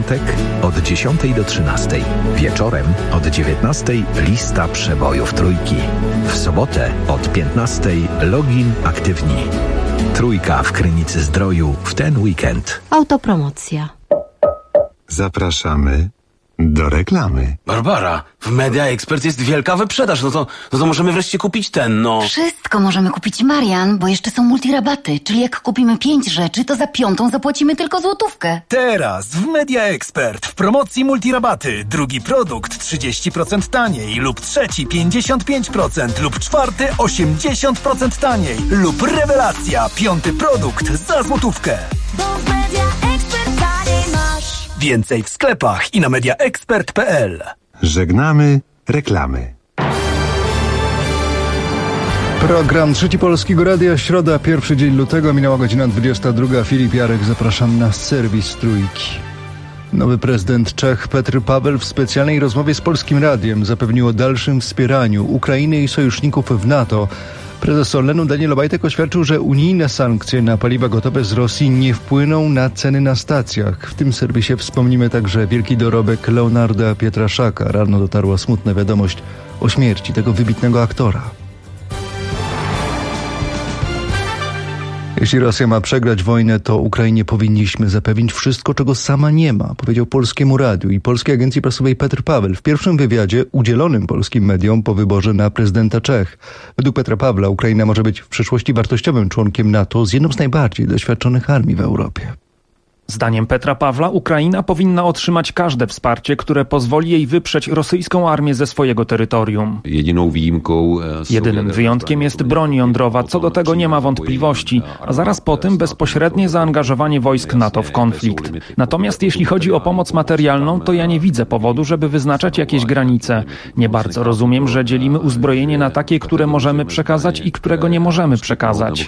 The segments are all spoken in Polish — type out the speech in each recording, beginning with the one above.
piątek od 10 do 13. Wieczorem od 19 lista przebojów Trójki. W sobotę od 15 login aktywni. Trójka w Krynicy Zdroju w ten weekend. Autopromocja. Zapraszamy do reklamy. Barbara, w Media Expert jest wielka wyprzedaż, no to możemy wreszcie kupić Wszystko możemy kupić, Marian, bo jeszcze są multirabaty, czyli jak kupimy 5 rzeczy, to za 5 zapłacimy tylko złotówkę. Teraz w Media Expert w promocji multirabaty. Drugi produkt 30% taniej lub trzeci 55% lub czwarty 80% taniej lub rewelacja, 5. produkt za złotówkę. Bo w Media Expert taniej masz. Więcej w sklepach i na mediaexpert.pl. Żegnamy reklamy. Program Trzeci Polskiego Radia, środa, 1 dzień lutego, minęła godzina 22. Filip Jarek, zapraszam na serwis Trójki. Nowy prezydent Czech Petr Paweł w specjalnej rozmowie z Polskim Radiem zapewnił o dalszym wspieraniu Ukrainy i sojuszników w NATO. Prezes Orlenu Daniel Obajtek oświadczył, że unijne sankcje na paliwa gotowe z Rosji nie wpłyną na ceny na stacjach. W tym serwisie wspomnimy także wielki dorobek Leonarda Pietraszaka. Rano dotarła smutna wiadomość o śmierci tego wybitnego aktora. Jeśli Rosja ma przegrać wojnę, to Ukrainie powinniśmy zapewnić wszystko, czego sama nie ma, powiedział Polskiemu Radiu i Polskiej Agencji Prasowej Petr Paweł w pierwszym wywiadzie udzielonym polskim mediom po wyborze na prezydenta Czech. Według Petra Pawła Ukraina może być w przyszłości wartościowym członkiem NATO z jedną z najbardziej doświadczonych armii w Europie. Zdaniem Petra Pawła Ukraina powinna otrzymać każde wsparcie, które pozwoli jej wyprzeć rosyjską armię ze swojego terytorium. Jedynym wyjątkiem jest broń jądrowa, co do tego nie ma wątpliwości, a zaraz po tym bezpośrednie zaangażowanie wojsk NATO w konflikt. Natomiast jeśli chodzi o pomoc materialną, to ja nie widzę powodu, żeby wyznaczać jakieś granice. Nie bardzo rozumiem, że dzielimy uzbrojenie na takie, które możemy przekazać i którego nie możemy przekazać.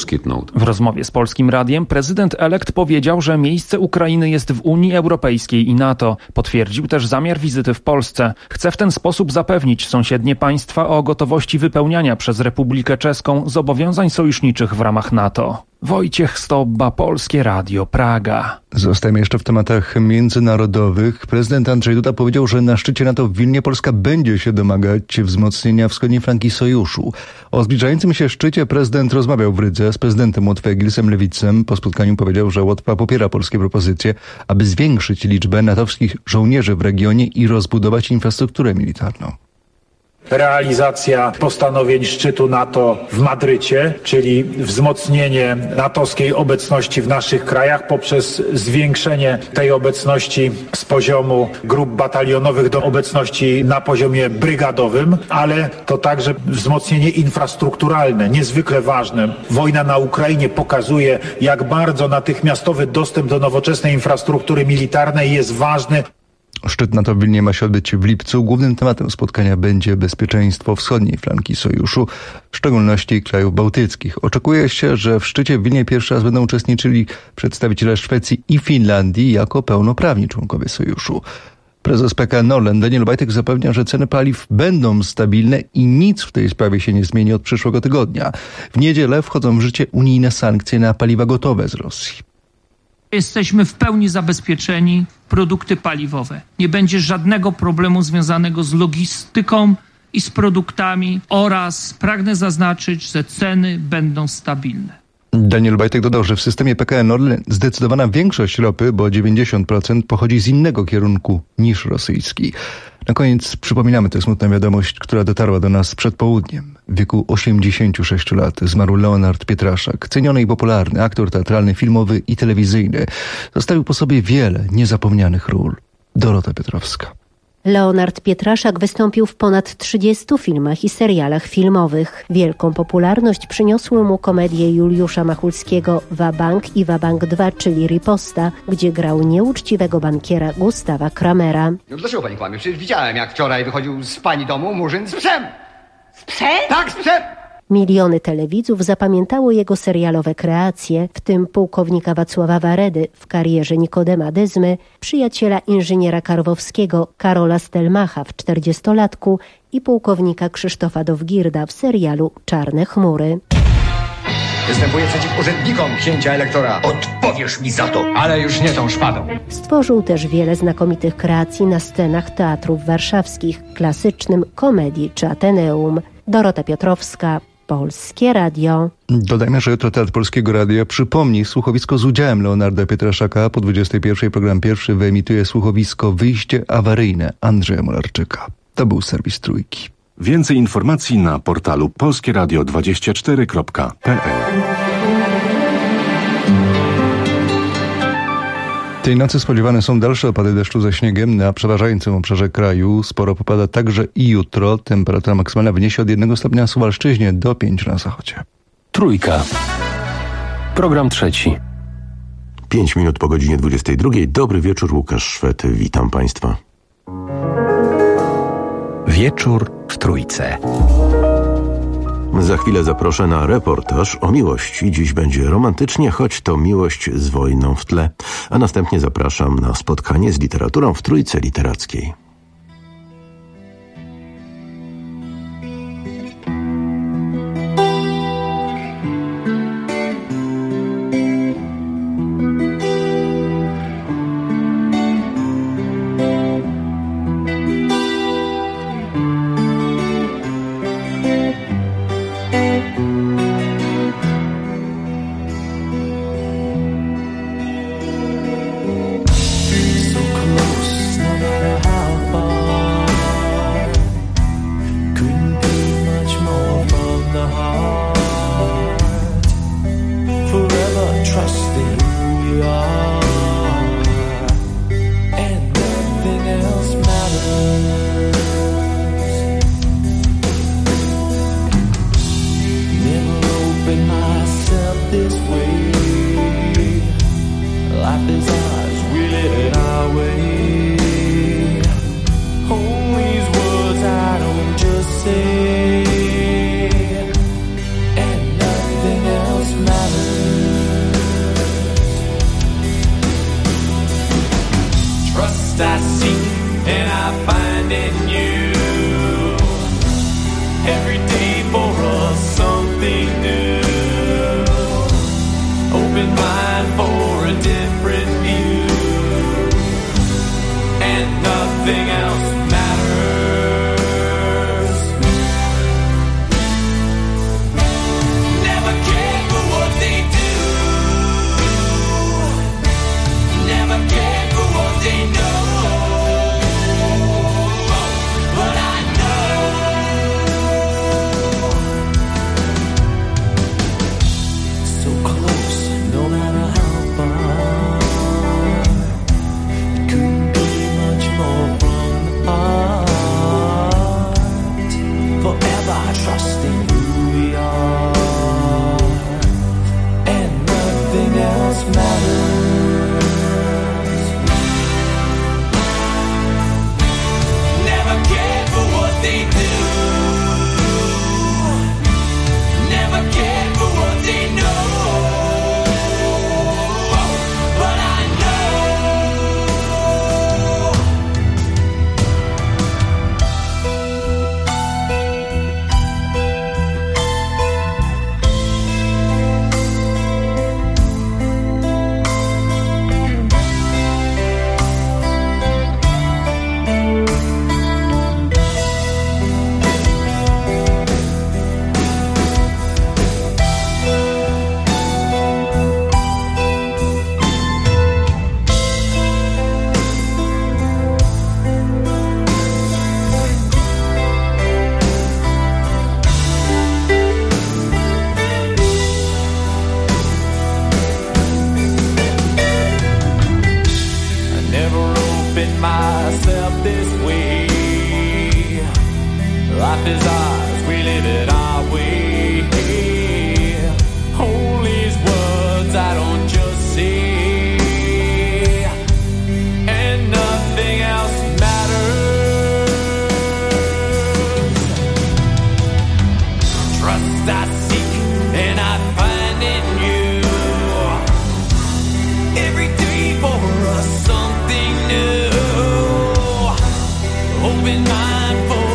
W rozmowie z Polskim Radiem prezydent elekt powiedział, że miejsce Ukrainy jest w Unii Europejskiej i NATO. Potwierdził też zamiar wizyty w Polsce. Chce w ten sposób zapewnić sąsiednie państwa o gotowości wypełniania przez Republikę Czeską zobowiązań sojuszniczych w ramach NATO. Wojciech Stobba, Polskie Radio, Praga. Zostajemy jeszcze w tematach międzynarodowych. Prezydent Andrzej Duda powiedział, że na szczycie NATO w Wilnie Polska będzie się domagać wzmocnienia wschodniej flanki sojuszu. O zbliżającym się szczycie prezydent rozmawiał w Rydze z prezydentem Łotwy Egilsem Lewicem. Po spotkaniu powiedział, że Łotwa popiera polskie propozycje, aby zwiększyć liczbę natowskich żołnierzy w regionie i rozbudować infrastrukturę militarną. Realizacja postanowień szczytu NATO w Madrycie, czyli wzmocnienie natowskiej obecności w naszych krajach poprzez zwiększenie tej obecności z poziomu grup batalionowych do obecności na poziomie brygadowym, ale to także wzmocnienie infrastrukturalne, niezwykle ważne. Wojna na Ukrainie pokazuje, jak bardzo natychmiastowy dostęp do nowoczesnej infrastruktury militarnej jest ważny. Szczyt NATO w Wilnie ma się odbyć w lipcu. Głównym tematem spotkania będzie bezpieczeństwo wschodniej flanki sojuszu, w szczególności krajów bałtyckich. Oczekuje się, że w szczycie w Wilnie pierwszy raz będą uczestniczyli przedstawiciele Szwecji i Finlandii jako pełnoprawni członkowie sojuszu. Prezes PKN Orlen Daniel Obajtek zapewnia, że ceny paliw będą stabilne i nic w tej sprawie się nie zmieni od przyszłego tygodnia. W niedzielę wchodzą w życie unijne sankcje na paliwa gotowe z Rosji. Jesteśmy w pełni zabezpieczeni produkty paliwowe. Nie będzie żadnego problemu związanego z logistyką i z produktami oraz pragnę zaznaczyć, że ceny będą stabilne. Daniel Obajtek dodał, że w systemie PKN Orlen zdecydowana większość ropy, bo 90% pochodzi z innego kierunku niż rosyjski. Na koniec przypominamy tę smutną wiadomość, która dotarła do nas przed południem. W wieku 86 lat zmarł Leonard Pietraszak, ceniony i popularny aktor teatralny, filmowy i telewizyjny. Zostawił po sobie wiele niezapomnianych ról. Dorota Piotrowska. Leonard Pietraszak wystąpił w ponad 30 filmach i serialach filmowych. Wielką popularność przyniosły mu komedie Juliusza Machulskiego Wabank i Wabank 2, czyli Riposta, gdzie grał nieuczciwego bankiera Gustawa Kramera. No dlaczego pani kłamie? Przecież widziałem, jak wczoraj wychodził z pani domu murzyn z psem. Z psem? Tak, z psem! Miliony telewidzów zapamiętało jego serialowe kreacje, w tym pułkownika Wacława Waredy w karierze Nikodema Dyzmy, przyjaciela inżyniera Karwowskiego Karola Stelmacha w 40-latku i pułkownika Krzysztofa Dowgirda w serialu Czarne chmury. Występuję przeciw urzędnikom księcia elektora. Odpowiesz mi za to, ale już nie tą szpadą. Stworzył też wiele znakomitych kreacji na scenach teatrów warszawskich, klasycznym, komedii czy Ateneum. Dorota Piotrowska, Polskie Radio. Dodajmy, że jutro Teatr Polskiego Radia przypomni słuchowisko z udziałem Leonarda Pietraszaka. Po 21 program pierwszy wyemituje słuchowisko Wyjście awaryjne Andrzeja Mularczyka. To był serwis Trójki. Więcej informacji na portalu polskieradio24.pl. Tej nocy spodziewane są dalsze opady deszczu ze śniegiem na przeważającym obszarze kraju. Sporo popada także i jutro. Temperatura maksymalna wyniesie od 1 stopnia na Suwalszczyźnie do 5 na zachodzie. Trójka. Program trzeci. 5 minut po godzinie 22. Dobry wieczór, Łukasz Szwed. Witam Państwa. Wieczór w Trójce. Za chwilę zaproszę na reportaż o miłości. Dziś będzie romantycznie, choć to miłość z wojną w tle. A następnie zapraszam na spotkanie z literaturą w Trójce Literackiej.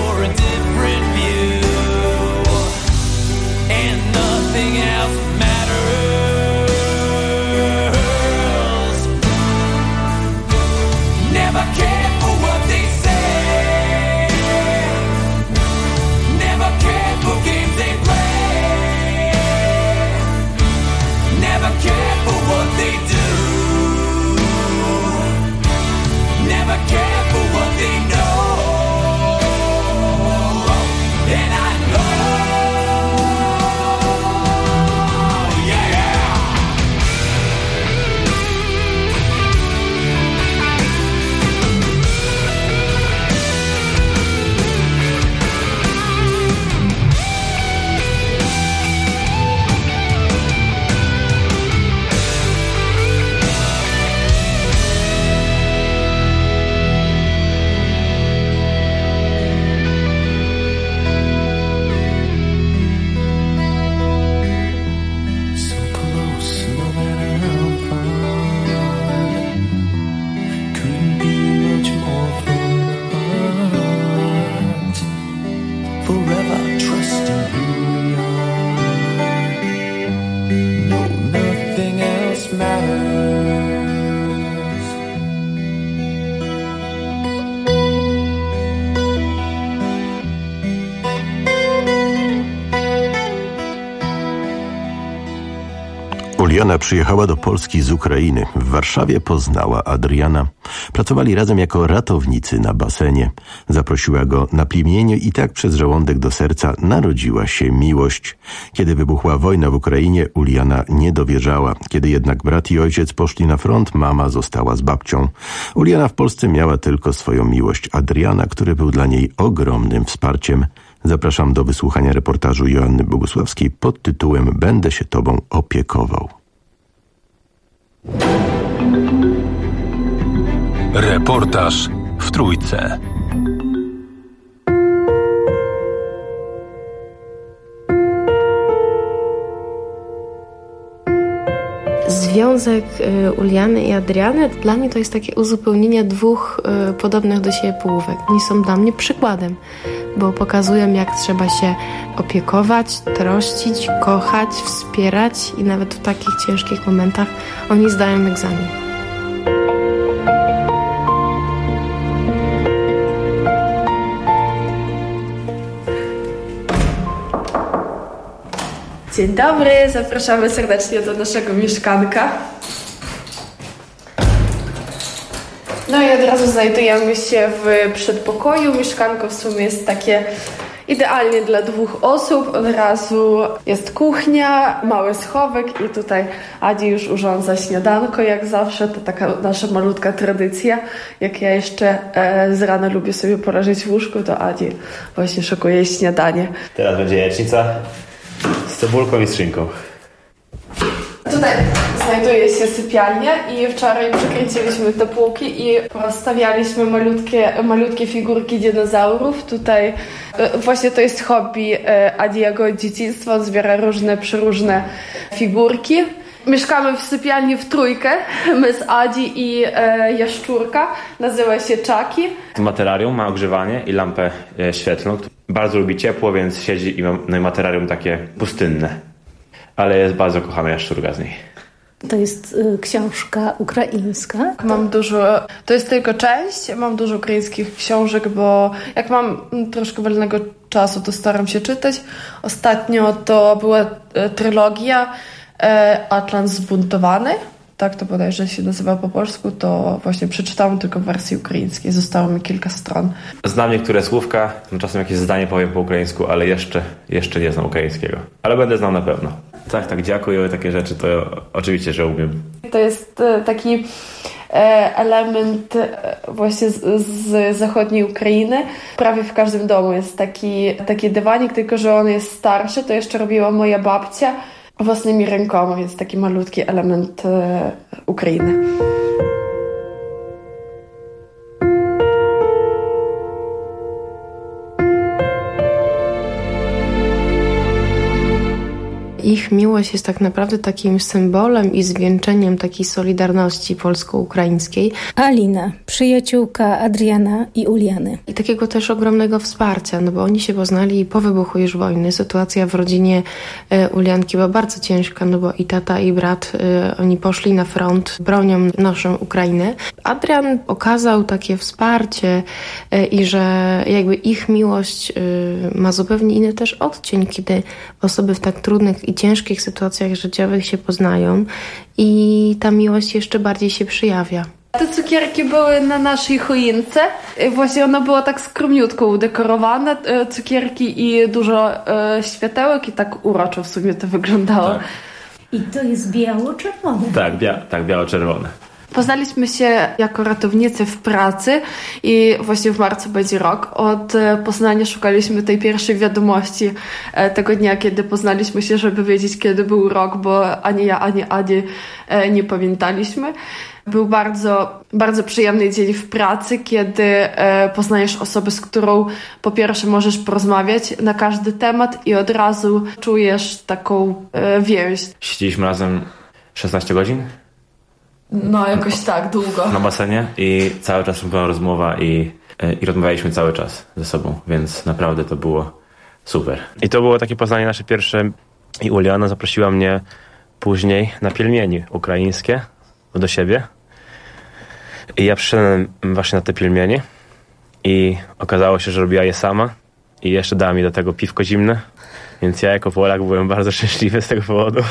Nothing else matters. Uliana przyjechała do Polski z Ukrainy. W Warszawie poznała Adriana. Pracowali razem jako ratownicy na basenie. Zaprosiła go na plemienie i tak przez żołądek do serca narodziła się miłość. Kiedy wybuchła wojna w Ukrainie, Uliana nie dowierzała. Kiedy jednak brat i ojciec poszli na front, mama została z babcią. Uliana w Polsce miała tylko swoją miłość Adriana, który był dla niej ogromnym wsparciem. Zapraszam do wysłuchania reportażu Joanny Bogusławskiej pod tytułem „Będę się tobą opiekował”. Reportaż w Trójce. Związek Uliany i Adriany dla mnie to jest takie uzupełnienie dwóch podobnych do siebie połówek. Oni są dla mnie przykładem, bo pokazują, jak trzeba się opiekować, troszczyć, kochać, wspierać i nawet w takich ciężkich momentach oni zdają egzamin. Dzień dobry, zapraszamy serdecznie do naszego mieszkanka. No i od razu znajdujemy się w przedpokoju. Mieszkanko w sumie jest takie idealnie dla 2 osób. Od razu jest kuchnia, mały schowek i tutaj Adi już urządza śniadanko jak zawsze. To taka nasza malutka tradycja. Jak ja jeszcze z rana lubię sobie poleżeć w łóżku, to Adi właśnie szykuje śniadanie. Teraz będzie jajecznica z cebulką i z szynką. Tutaj znajduje się sypialnia i wczoraj przekręciliśmy te półki i rozstawialiśmy malutkie figurki dinozaurów. Tutaj właśnie to jest hobby Adiego od dzieciństwa. On zbiera przeróżne figurki. Mieszkamy w sypialni w trójkę. My z Adi i jaszczurka. Nazywa się Chucky. Materiarium ma ogrzewanie i lampę świetlną. Bardzo lubi ciepło, więc siedzi i ma materiarium takie pustynne. Ale jest bardzo kochana jaszczurka z niej. To jest książka ukraińska. Mam dużo, to jest tylko część, mam dużo ukraińskich książek, bo jak mam troszkę wolnego czasu, to staram się czytać. Ostatnio to była trylogia Atlant Zbuntowany. Tak to bodajże się nazywa po polsku, to właśnie przeczytałam tylko w wersji ukraińskiej. Zostało mi kilka stron. Znam niektóre słówka, czasem jakieś zdanie powiem po ukraińsku, ale jeszcze nie znam ukraińskiego. Ale będę znał na pewno. Tak, dziękuję, takie rzeczy to oczywiście, że umiem. To jest taki element właśnie z zachodniej Ukrainy. Prawie w każdym domu jest taki dywanik, tylko że on jest starszy. To jeszcze robiła moja babcia własnymi rękoma. Jest taki malutki element Ukrainy. Ich miłość jest tak naprawdę takim symbolem i zwieńczeniem takiej solidarności polsko-ukraińskiej. Alina, przyjaciółka Adriana i Uliany. I takiego też ogromnego wsparcia, no bo oni się poznali po wybuchu już wojny. Sytuacja w rodzinie Ulianki była bardzo ciężka, no bo i tata, i brat, oni poszli na front, bronią naszą Ukrainę. Adrian okazał takie wsparcie i że jakby ich miłość ma zupełnie inny też odcień, kiedy osoby w tak trudnych i ciężkich sytuacjach życiowych się poznają i ta miłość jeszcze bardziej się przejawia. Te cukierki były na naszej choince. Właśnie ona była tak skromniutko udekorowana. Cukierki i dużo światełek i tak uroczo w sumie to wyglądało. Tak. I to jest biało-czerwone. Tak, biało-czerwone. Poznaliśmy się jako ratownicy w pracy i właśnie w marcu będzie rok. Od poznania szukaliśmy tej pierwszej wiadomości tego dnia, kiedy poznaliśmy się, żeby wiedzieć, kiedy był rok, bo ani ja, ani Adi nie pamiętaliśmy. Był bardzo, bardzo przyjemny dzień w pracy, kiedy poznajesz osobę, z którą po pierwsze możesz porozmawiać na każdy temat i od razu czujesz taką więź. Siedzieliśmy razem 16 godzin? No jakoś tak, długo. Na basenie i cały czas była rozmowa i rozmawialiśmy cały czas ze sobą, więc naprawdę to było super. I to było takie poznanie nasze pierwsze i Uliana zaprosiła mnie później na pielmieni ukraińskie do siebie. I ja przyszedłem właśnie na te pielmienie i okazało się, że robiła je sama i jeszcze dała mi do tego piwko zimne, więc ja jako Polak byłem bardzo szczęśliwy z tego powodu.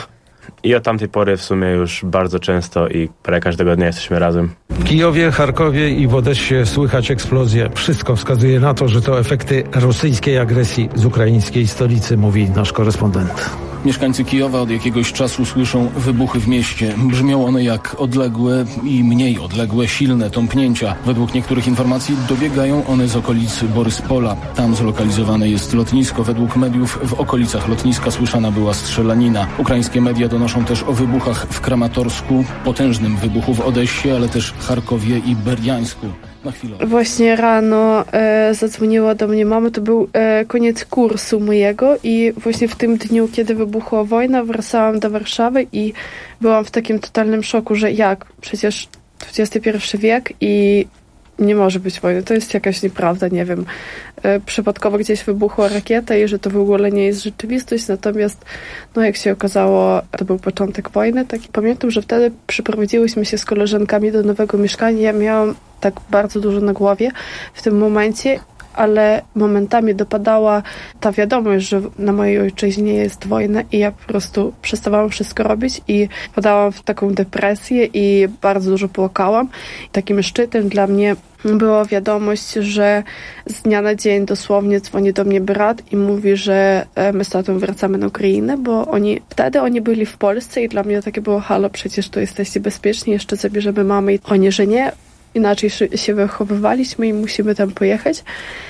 I od tamtej pory w sumie już bardzo często i prawie każdego dnia jesteśmy razem. W Kijowie, Charkowie i w Odessie słychać eksplozje. Wszystko wskazuje na to, że to efekty rosyjskiej agresji z ukraińskiej stolicy, mówi nasz korespondent. Mieszkańcy Kijowa od jakiegoś czasu słyszą wybuchy w mieście. Brzmią one jak odległe i mniej odległe, silne tąpnięcia. Według niektórych informacji dobiegają one z okolic Boryspola. Tam zlokalizowane jest lotnisko. Według mediów w okolicach lotniska słyszana była strzelanina. Ukraińskie media donoszą też o wybuchach w Kramatorsku, potężnym wybuchu w Odessie, ale też Charkowie i Berdiańsku. Właśnie rano zadzwoniła do mnie mama, to był koniec kursu mojego i właśnie w tym dniu, kiedy wybuchła wojna, wracałam do Warszawy i byłam w takim totalnym szoku, że jak? Przecież XXI wiek i nie może być wojny, to jest jakaś nieprawda, nie wiem. Przypadkowo gdzieś wybuchła rakieta i że to w ogóle nie jest rzeczywistość, natomiast no jak się okazało, to był początek wojny. Tak. Pamiętam, że wtedy przyprowadziłyśmy się z koleżankami do nowego mieszkania. Ja miałam tak bardzo dużo na głowie w tym momencie, ale momentami dopadała ta wiadomość, że na mojej ojczyźnie jest wojna i ja po prostu przestawałam wszystko robić i wpadałam w taką depresję i bardzo dużo płakałam. Takim szczytem dla mnie była wiadomość, że z dnia na dzień dosłownie dzwoni do mnie brat i mówi, że my z tatą wracamy na Ukrainę, bo wtedy oni byli w Polsce i dla mnie takie było, halo, przecież tu jesteście bezpieczni, jeszcze zabierzemy mamę i oni, że nie. Inaczej się wychowywaliśmy i musimy tam pojechać.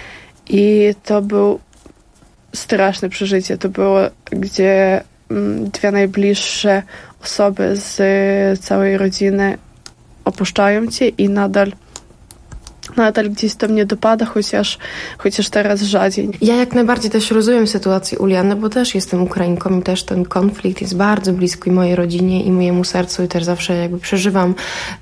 I to było straszne przeżycie. To było, gdzie dwie najbliższe osoby z całej rodziny opuszczają cię i nadal gdzieś to mnie dopada, chociaż teraz rzadziej. Ja jak najbardziej też rozumiem sytuację Uliany, bo też jestem Ukrainką i też ten konflikt jest bardzo bliski mojej rodzinie i mojemu sercu i też zawsze jakby przeżywam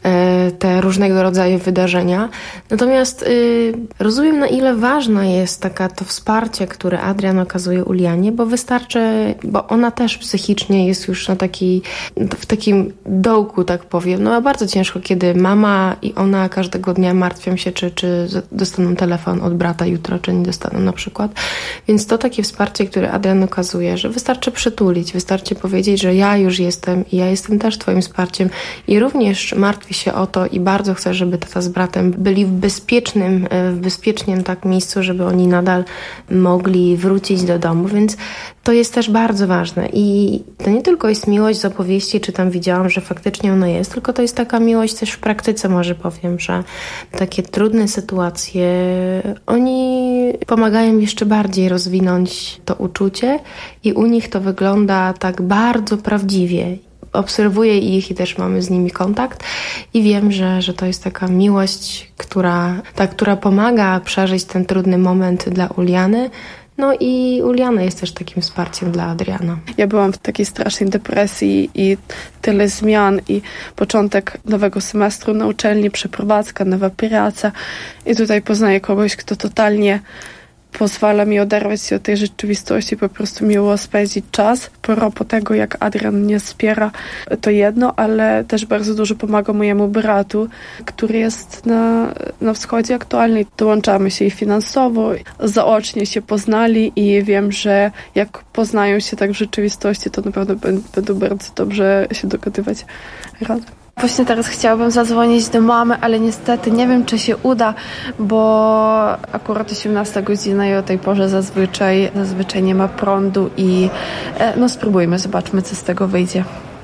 te różnego rodzaju wydarzenia. Natomiast rozumiem, na ile ważne jest to wsparcie, które Adrian okazuje Ulianie, bo wystarczy, bo ona też psychicznie jest już w takim dołku, tak powiem. No a bardzo ciężko, kiedy mama i ona każdego dnia martwią się, czy dostaną telefon od brata jutro, czy nie dostaną na przykład. Więc to takie wsparcie, które Adrian okazuje, że wystarczy przytulić, wystarczy powiedzieć, że ja już jestem i ja jestem też twoim wsparciem i również martwię się o to i bardzo chcę, żeby tata z bratem byli w bezpiecznym tak miejscu, żeby oni nadal mogli wrócić do domu, więc to jest też bardzo ważne i to nie tylko jest miłość z opowieści, czy tam widziałam, że faktycznie ona jest, tylko to jest taka miłość też w praktyce, może powiem, że takie trudne sytuacje, oni pomagają jeszcze bardziej rozwinąć to uczucie i u nich to wygląda tak bardzo prawdziwie. Obserwuję ich i też mamy z nimi kontakt i wiem, że to jest taka miłość, która pomaga przeżyć ten trudny moment dla Uliany. No i Uliana jest też takim wsparciem dla Adriana. Ja byłam w takiej strasznej depresji i tyle zmian i początek nowego semestru na uczelni, przeprowadzka, nowa praca i tutaj poznaję kogoś, kto totalnie pozwala mi oderwać się od tej rzeczywistości, po prostu miło spędzić czas. Po tego, jak Adrian mnie wspiera, to jedno, ale też bardzo dużo pomaga mojemu bratu, który jest na wschodzie aktualnie. Dołączamy się i finansowo, zaocznie się poznali i wiem, że jak poznają się tak w rzeczywistości, to na pewno będą bardzo dobrze się dogadywać razem. Właśnie teraz chciałabym zadzwonić do mamy, ale niestety nie wiem, czy się uda, bo akurat 18 godzina i o tej porze zazwyczaj nie ma prądu i no spróbujmy, zobaczmy, co z tego wyjdzie.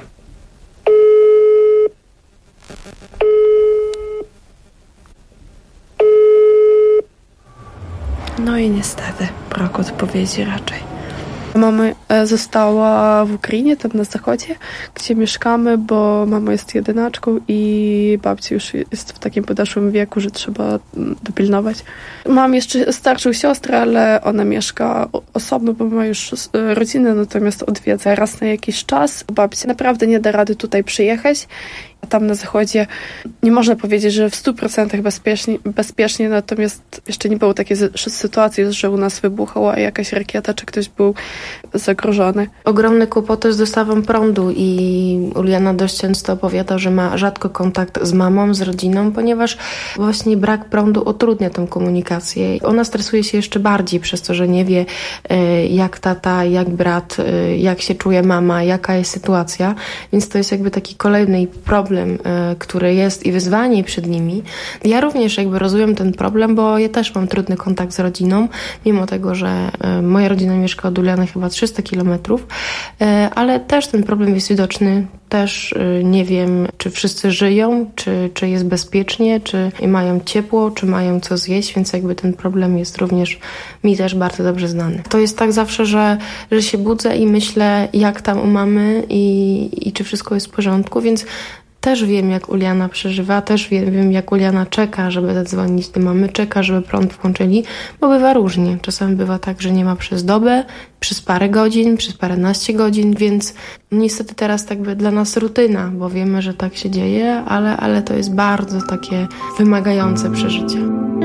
No i niestety brak odpowiedzi raczej. Mama została w Ukrainie, tam na zachodzie, gdzie mieszkamy, bo mama jest jedynaczką i babcia już jest w takim podeszłym wieku, że trzeba dopilnować. Mam jeszcze starszą siostrę, ale ona mieszka osobno, bo ma już rodzinę, natomiast odwiedza raz na jakiś czas. Babcia naprawdę nie da rady tutaj przyjechać. Tam na zachodzie nie można powiedzieć, że w 100% bezpiecznie, natomiast jeszcze nie było takiej sytuacji, że u nas wybuchała jakaś rakieta, czy ktoś był zagrożony. Ogromne kłopoty z dostawą prądu i Uliana dość często opowiada, że ma rzadko kontakt z mamą, z rodziną, ponieważ właśnie brak prądu utrudnia tę komunikację. Ona stresuje się jeszcze bardziej przez to, że nie wie, jak tata, jak brat, jak się czuje mama, jaka jest sytuacja, więc to jest jakby taki kolejny problem, który jest i wyzwanie przed nimi. Ja również jakby rozumiem ten problem, bo ja też mam trudny kontakt z rodziną, mimo tego, że moja rodzina mieszka od Uliany chyba 300 kilometrów, ale też ten problem jest widoczny. Też nie wiem, czy wszyscy żyją, czy jest bezpiecznie, czy mają ciepło, czy mają co zjeść, więc jakby ten problem jest również mi też bardzo dobrze znany. To jest tak zawsze, że się budzę i myślę, jak tam u mamy i czy wszystko jest w porządku, więc też wiem, jak Uliana przeżywa, też wiem, jak Uliana czeka, żeby zadzwonić do mamy, czeka, żeby prąd włączyli, bo bywa różnie. Czasami bywa tak, że nie ma przez dobę, przez parę godzin, przez paręnaście godzin, więc niestety teraz tak by dla nas rutyna, bo wiemy, że tak się dzieje, ale to jest bardzo takie wymagające przeżycie.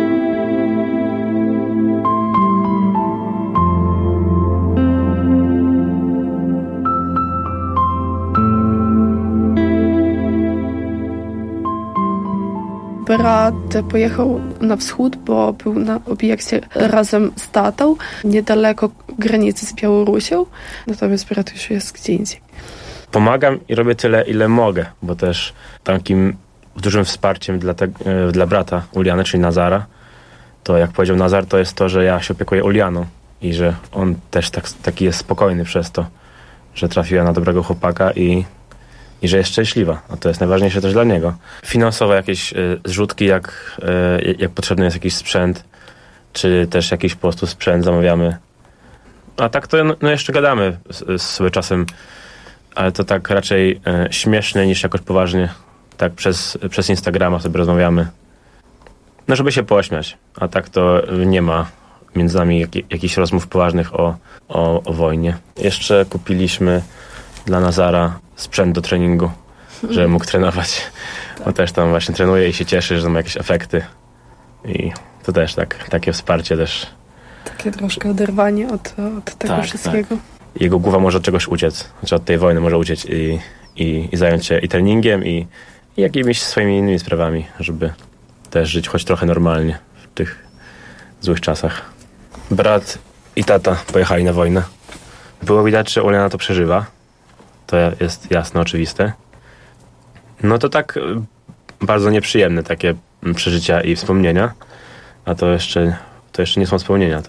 Brat pojechał na wschód, bo był na obiekcie razem z tatą, niedaleko granicy z Białorusią, natomiast brat już jest gdzie indziej. Pomagam i robię tyle, ile mogę, bo też takim dużym wsparciem dla brata Uliany, czyli Nazara, to jak powiedział Nazar, to jest to, że ja się opiekuję Ulianą i że on też taki jest spokojny przez to, że trafiła na dobrego chłopaka i że jest szczęśliwa, a to jest najważniejsze też dla niego. Finansowe jakieś zrzutki, jak potrzebny jest jakiś sprzęt, czy też jakiś po prostu sprzęt zamawiamy. A tak to jeszcze gadamy sobie czasem, ale to tak raczej śmiesznie niż jakoś poważnie. Tak przez Instagrama sobie rozmawiamy. No żeby się pośmiać, a tak to nie ma między nami jakichś rozmów poważnych o wojnie. Jeszcze kupiliśmy dla Nazara sprzęt do treningu, żeby mógł trenować. On też tam właśnie trenuje i się cieszy, że ma jakieś efekty. I to też takie wsparcie też. Takie troszkę oderwanie od tego wszystkiego. Tak. Jego głowa może od czegoś uciec. Znaczy od tej wojny może uciec i zająć się i treningiem i jakimiś swoimi innymi sprawami, żeby też żyć choć trochę normalnie w tych złych czasach. Brat i tata pojechali na wojnę. Było widać, że Uliana to przeżywa. To jest jasne, oczywiste. No to tak bardzo nieprzyjemne takie przeżycia i wspomnienia. A to jeszcze nie są wspomnienia,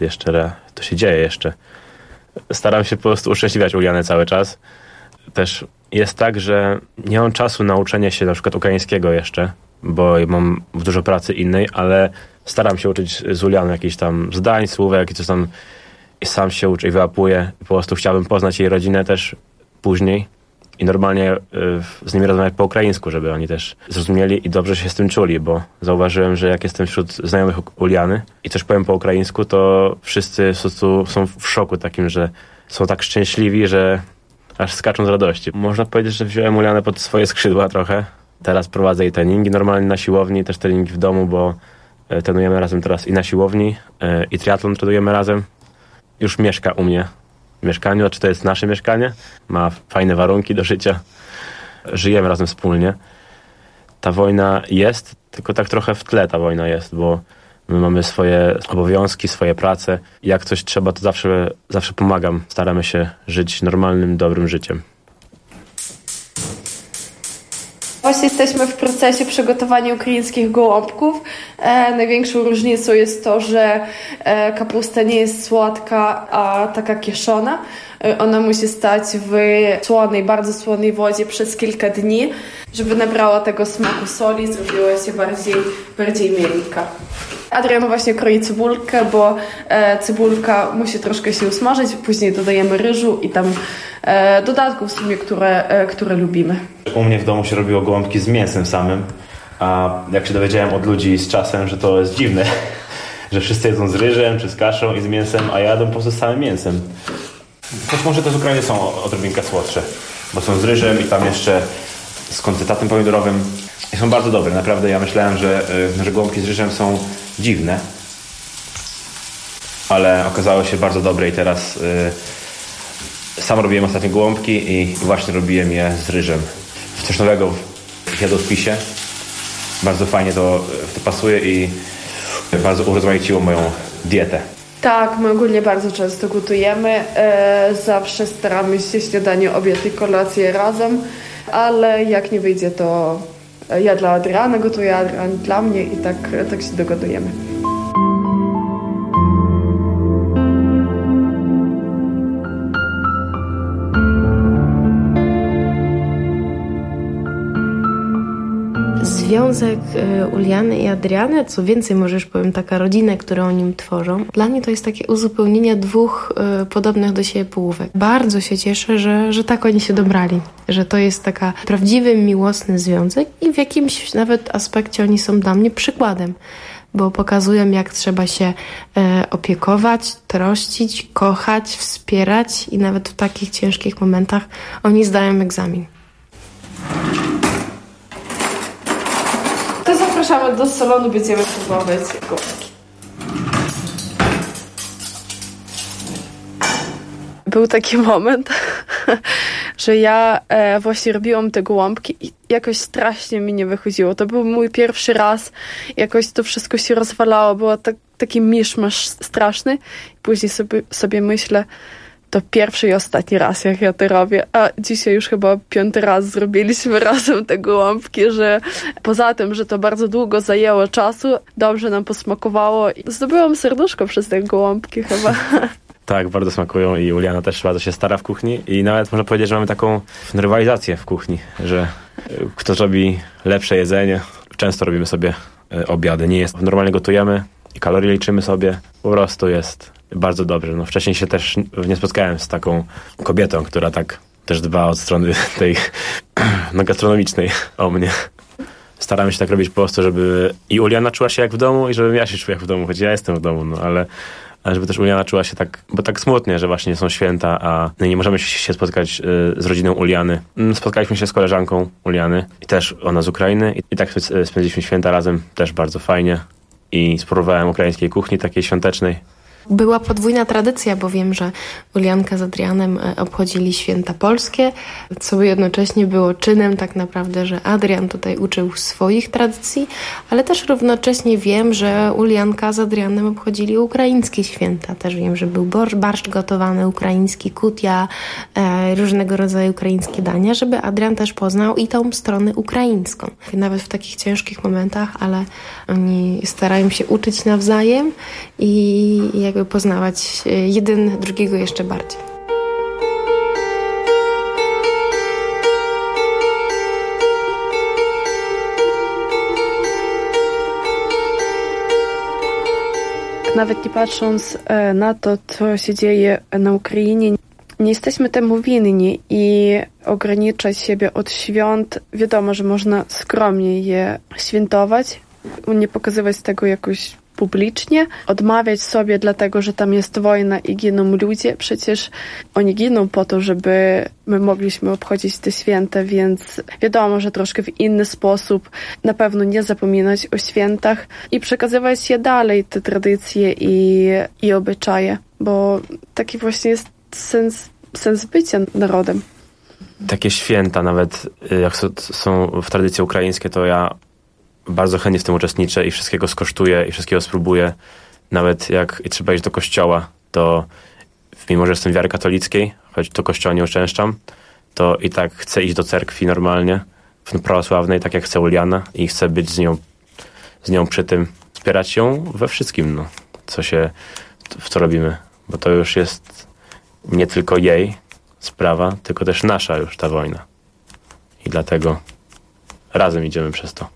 to się dzieje jeszcze. Staram się po prostu uszczęśliwiać Ulianę cały czas. Też jest tak, że nie mam czasu na uczenie się na przykład ukraińskiego jeszcze, bo mam dużo pracy innej, ale staram się uczyć z Ulianą jakichś tam zdań, słówek i coś tam i sam się uczę i wyłapuję. Po prostu chciałbym poznać jej rodzinę też później i normalnie z nimi rozmawiać po ukraińsku, żeby oni też zrozumieli i dobrze się z tym czuli, bo zauważyłem, że jak jestem wśród znajomych Uliany i coś powiem po ukraińsku, to wszyscy po prostu są w szoku takim, że są tak szczęśliwi, że aż skaczą z radości. Można powiedzieć, że wziąłem Ulianę pod swoje skrzydła trochę. Teraz prowadzę jej treningi normalnie na siłowni, też treningi w domu, bo trenujemy razem teraz i na siłowni, i triatlon trenujemy razem. Już mieszka u mnie w mieszkaniu, czy to jest nasze mieszkanie. Ma fajne warunki do życia. Żyjemy razem wspólnie. Ta wojna jest, tylko tak trochę w tle ta wojna jest, bo my mamy swoje obowiązki, swoje prace. Jak coś trzeba, to zawsze pomagam. Staramy się żyć normalnym, dobrym życiem. Właśnie jesteśmy w procesie przygotowania ukraińskich gołąbków. Największą różnicą jest to, że kapusta nie jest słodka, a taka kieszona. Ona musi stać w słonej, bardzo słonej wodzie przez kilka dni, żeby nabrała tego smaku soli, zrobiła się bardziej miękka. Adrian właśnie kroi cebulkę, bo cebulka musi troszkę się usmażyć, później dodajemy ryżu i tam dodatków w sumie, które lubimy. U mnie w domu się robiło gołąbki z mięsem samym, a jak się dowiedziałem od ludzi z czasem, że to jest dziwne, że wszyscy jedzą z ryżem czy z kaszą i z mięsem, a ja jadam po prostu z samym mięsem. Choć może te z Ukrainy są odrobinkę słodsze, bo są z ryżem i tam jeszcze z koncentratem pomidorowym i są bardzo dobre. Naprawdę ja myślałem, że gołąbki z ryżem są dziwne, ale okazało się bardzo dobre i teraz sam robiłem ostatnio gołąbki i właśnie robiłem je z ryżem. Coś nowego w jadłospisie. Bardzo fajnie to pasuje i bardzo urozmaiciło moją dietę. Tak, my ogólnie bardzo często gotujemy. Zawsze staramy się śniadanie, obiad i kolację razem, ale jak nie wyjdzie, to ja dla Adriana gotuję, Adrian dla mnie i tak się dogadujemy. Związek Uliany i Adriany, co więcej, może już powiem, taka rodzina, którą oni tworzą. Dla mnie to jest takie uzupełnienie dwóch podobnych do siebie połówek. Bardzo się cieszę, że tak oni się dobrali, że to jest taka prawdziwy, miłosny związek i w jakimś nawet aspekcie oni są dla mnie przykładem, bo pokazują, jak trzeba się opiekować, troszczyć, kochać, wspierać i nawet w takich ciężkich momentach oni zdają egzamin. To zapraszamy do salonu, będziemy próbować gołąbki. Był taki moment, że ja właśnie robiłam te gołąbki i jakoś strasznie mi nie wychodziło. To był mój pierwszy raz. Jakoś to wszystko się rozwalało. Było taki miszmasz straszny. Później sobie myślę, to pierwszy i ostatni raz, jak ja to robię. A dzisiaj już chyba 5. raz zrobiliśmy razem te gołąbki, że poza tym, że to bardzo długo zajęło czasu, dobrze nam posmakowało. Zdobyłam serduszko przez te gołąbki chyba. Tak, bardzo smakują i Uliana też bardzo się stara w kuchni i nawet można powiedzieć, że mamy taką rywalizację w kuchni, że kto robi lepsze jedzenie. Często robimy sobie obiady. Normalnie gotujemy i kalorie liczymy sobie. Po prostu jest bardzo dobrze. No, wcześniej się też nie spotkałem z taką kobietą, która tak też dba od strony tej gastronomicznej o mnie. Staramy się tak robić po prostu, żeby i Uliana czuła się jak w domu i żebym ja się czuł jak w domu, choć ja jestem w domu, no ale żeby też Uliana czuła się tak, bo tak smutnie, że właśnie są święta, a nie możemy się spotkać z rodziną Uliany. Spotkaliśmy się z koleżanką Uliany i też ona z Ukrainy i tak spędziliśmy święta razem, też bardzo fajnie i spróbowałem ukraińskiej kuchni takiej świątecznej. Była podwójna tradycja, bo wiem, że Ulianka z Adrianem obchodzili święta polskie, co jednocześnie było czynem tak naprawdę, że Adrian tutaj uczył swoich tradycji, ale też równocześnie wiem, że Ulianka z Adrianem obchodzili ukraińskie święta. Też wiem, że był barszcz gotowany ukraiński, kutia, różnego rodzaju ukraińskie dania, żeby Adrian też poznał i tą stronę ukraińską. Nawet w takich ciężkich momentach, ale oni starają się uczyć nawzajem i jakby poznawać jeden drugiego jeszcze bardziej. Nawet nie patrząc na to, co się dzieje na Ukrainie, nie jesteśmy temu winni i ograniczać siebie od świąt. Wiadomo, że można skromnie je świętować, nie pokazywać tego jakoś publicznie, odmawiać sobie dlatego, że tam jest wojna i giną ludzie. Przecież oni giną po to, żeby my mogliśmy obchodzić te święta, więc wiadomo, że troszkę w inny sposób na pewno nie zapominać o świętach i przekazywać je dalej, te tradycje i obyczaje, bo taki właśnie jest sens bycia narodem. Takie święta nawet, jak są w tradycji ukraińskiej, to ja bardzo chętnie w tym uczestniczę i wszystkiego skosztuję i wszystkiego spróbuję. Nawet jak trzeba iść do kościoła, to mimo, że jestem wiary katolickiej, choć do kościoła nie uczęszczam, to i tak chcę iść do cerkwi normalnie, prawosławnej, tak jak chce Uliana i chcę być z nią przy tym, wspierać ją we wszystkim, no, w co robimy. Bo to już jest nie tylko jej sprawa, tylko też nasza już ta wojna. I dlatego razem idziemy przez to.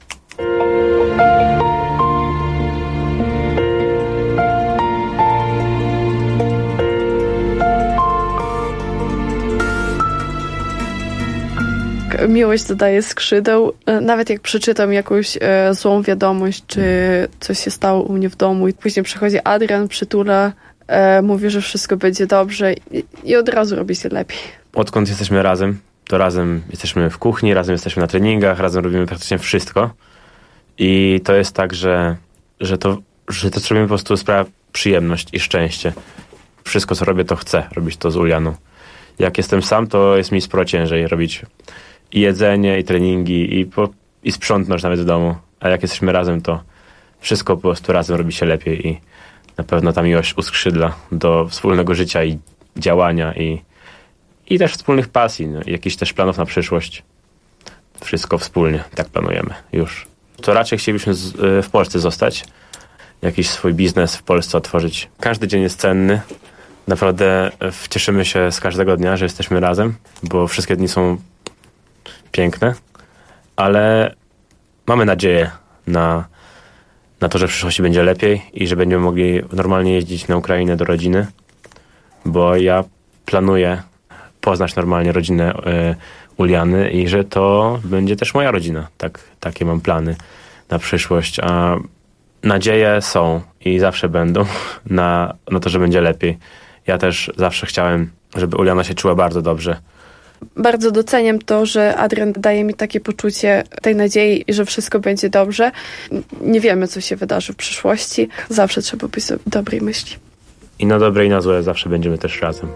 Miłość dodaje skrzydeł. Nawet jak przeczytam jakąś złą wiadomość, czy coś się stało u mnie w domu i później przychodzi Adrian, przytula, mówi, że wszystko będzie dobrze i od razu robi się lepiej. Odkąd jesteśmy razem to razem jesteśmy w kuchni, razem jesteśmy na treningach, razem robimy praktycznie wszystko. I to jest tak, że to, co robimy, po prostu sprawia przyjemność i szczęście. Wszystko, co robię, to chcę robić to z Ulianą. Jak jestem sam, to jest mi sporo ciężej robić i jedzenie, i treningi, i sprzątnąć nawet w domu. A jak jesteśmy razem, to wszystko po prostu razem robi się lepiej i na pewno ta miłość uskrzydla do wspólnego życia i działania i też wspólnych pasji, no, i jakichś też planów na przyszłość. Wszystko wspólnie, tak planujemy już. To raczej chcielibyśmy w Polsce zostać, jakiś swój biznes w Polsce otworzyć. Każdy dzień jest cenny. Naprawdę cieszymy się z każdego dnia, że jesteśmy razem, bo wszystkie dni są piękne, ale mamy nadzieję na to, że w przyszłości będzie lepiej i że będziemy mogli normalnie jeździć na Ukrainę do rodziny, bo ja planuję poznać normalnie rodzinę Uliany i że to będzie też moja rodzina. Takie mam plany na przyszłość, a nadzieje są i zawsze będą na to, że będzie lepiej. Ja też zawsze chciałem, żeby Uliana się czuła bardzo dobrze. Bardzo doceniam to, że Adrian daje mi takie poczucie tej nadziei, że wszystko będzie dobrze. Nie wiemy, co się wydarzy w przyszłości. Zawsze trzeba być dobrej myśli. I na dobre, i na złe zawsze będziemy też razem.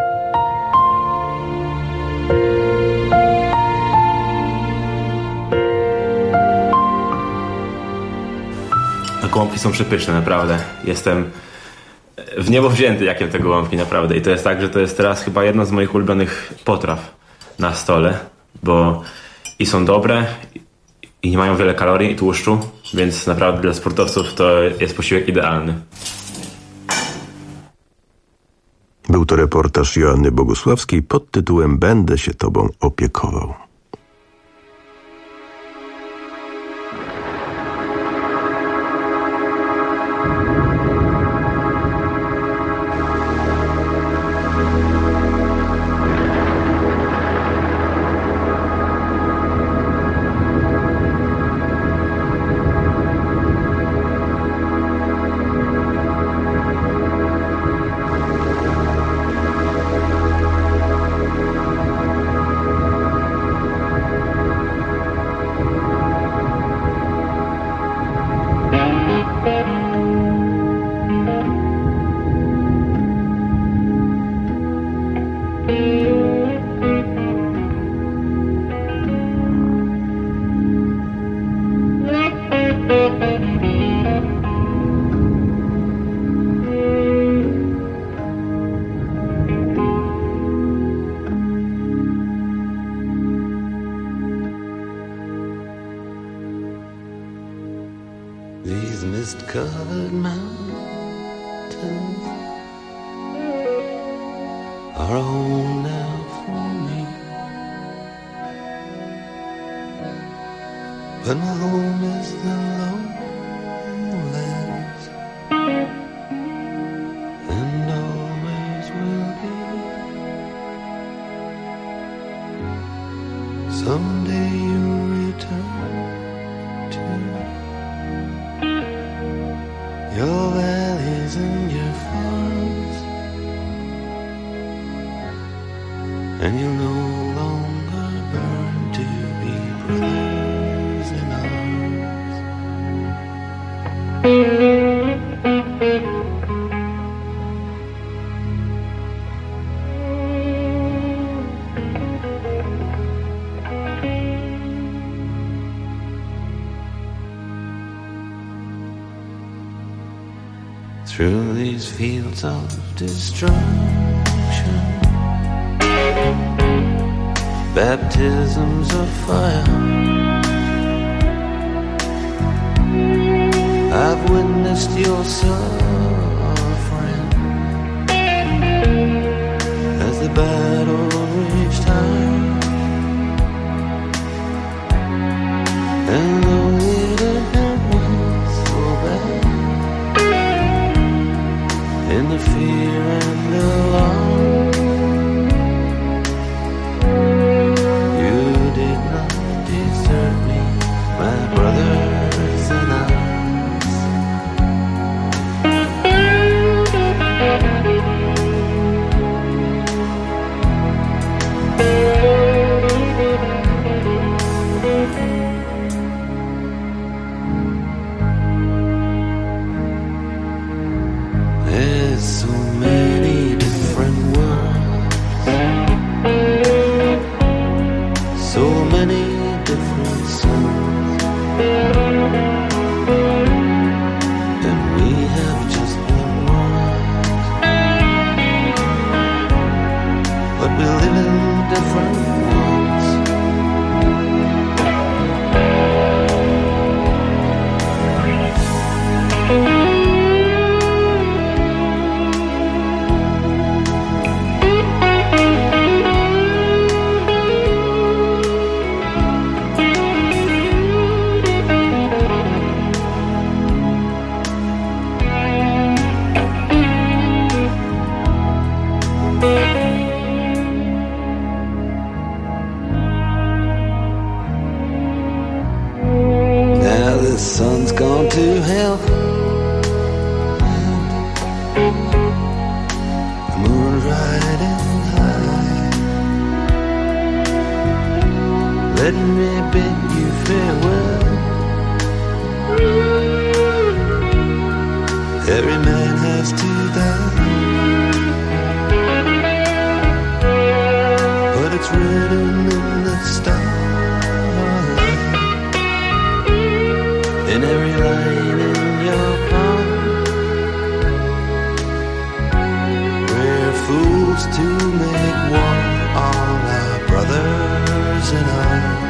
Gołąbki są przepyszne, naprawdę. Jestem w niebo wzięty, jak jem te gołąbki, naprawdę. I to jest tak, że to jest teraz chyba jedna z moich ulubionych potraw na stole, bo i są dobre, i nie mają wiele kalorii i tłuszczu, więc naprawdę dla sportowców to jest posiłek idealny. Był to reportaż Joanny Bogusławskiej pod tytułem „Będę się tobą opiekował”. These mist-covered mountains are a home now for me, but my home is the lowlands, and always will be. Someday you'll return to your valleys and your farms, and you'll no longer burn to be brothers in arms. Through these fields of destruction, baptisms of fire, I've witnessed your suffering as the battle raged high, and though it had hurt me so bad, in the fear and alarm, you did not desert me, my brothers in arms. so many different worlds, so many different souls, and we have just one world, but we live in different worlds. Now the sun's gone to hell, the moon's riding high. Let me bid you farewell. Every man has to die, but it's written in the stars. In every line in your heart, we're fools to make war on our brothers in arms.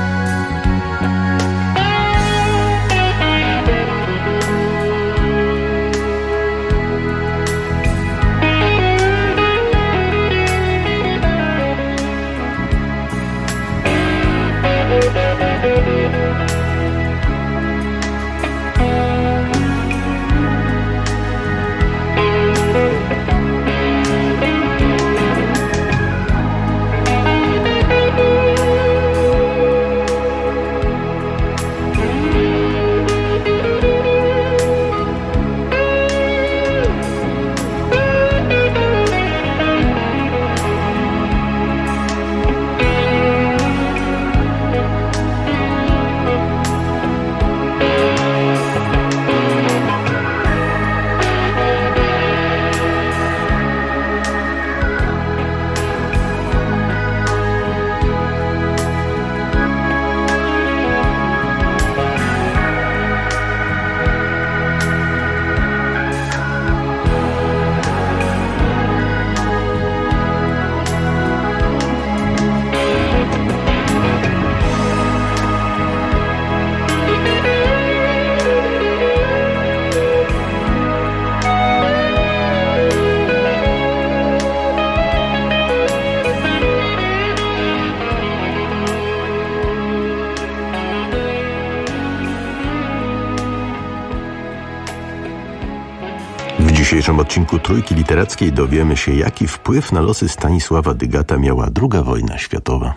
W dzisiejszym odcinku Trójki Literackiej dowiemy się, jaki wpływ na losy Stanisława Dygata miała II wojna światowa.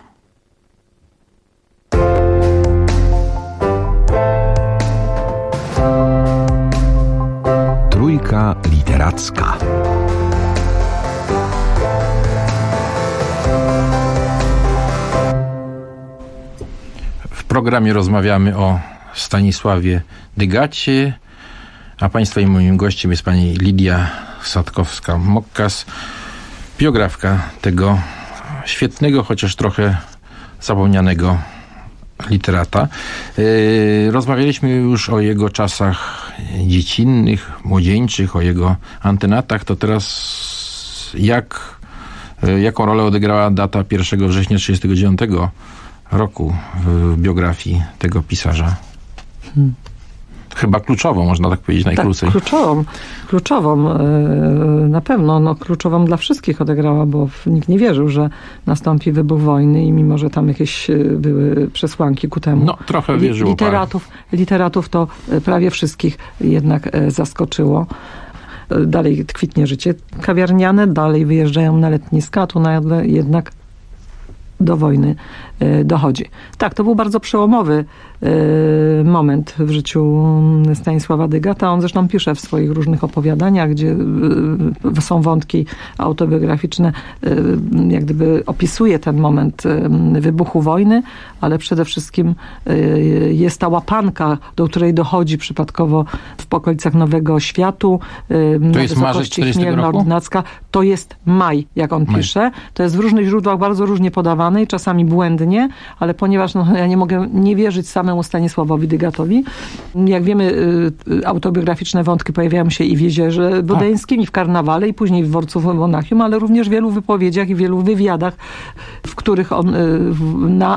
Trójka literacka. W programie rozmawiamy o Stanisławie Dygacie, a Państwa i moim gościem jest pani Lidia Satkowska-Mokkas, biografka tego świetnego, chociaż trochę zapomnianego literata. Rozmawialiśmy już o jego czasach dziecinnych, młodzieńczych, o jego antenatach. To teraz jaką rolę odegrała data 1 września 1939 roku w biografii tego pisarza? Chyba kluczową, można tak powiedzieć, najkrócej. Tak, kluczową na pewno, kluczową dla wszystkich odegrała, bo nikt nie wierzył, że nastąpi wybuch wojny i mimo, że tam jakieś były przesłanki ku temu. No, trochę wierzyło. Literatów to prawie wszystkich jednak zaskoczyło. Dalej kwitnie życie kawiarniane, dalej wyjeżdżają na letniska, a tu nagle jednak do wojny dochodzi. Tak, to był bardzo przełomowy moment w życiu Stanisława Dygata. On zresztą pisze w swoich różnych opowiadaniach, gdzie są wątki autobiograficzne, jak gdyby opisuje ten moment wybuchu wojny, ale przede wszystkim jest ta łapanka, do której dochodzi przypadkowo w okolicach Nowego Światu. To jest marzec 40 roku? To jest maj, jak on pisze. To jest w różnych źródłach bardzo różnie podawane i czasami błędnie, ale ponieważ ja nie mogę nie wierzyć samemu Stanisławowi Dygatowi. Jak wiemy, autobiograficzne wątki pojawiają się i w Jezierze Bodeńskim, i w Karnawale, i później w Dworcu w Monachium, ale również w wielu wypowiedziach i wielu wywiadach, w których on na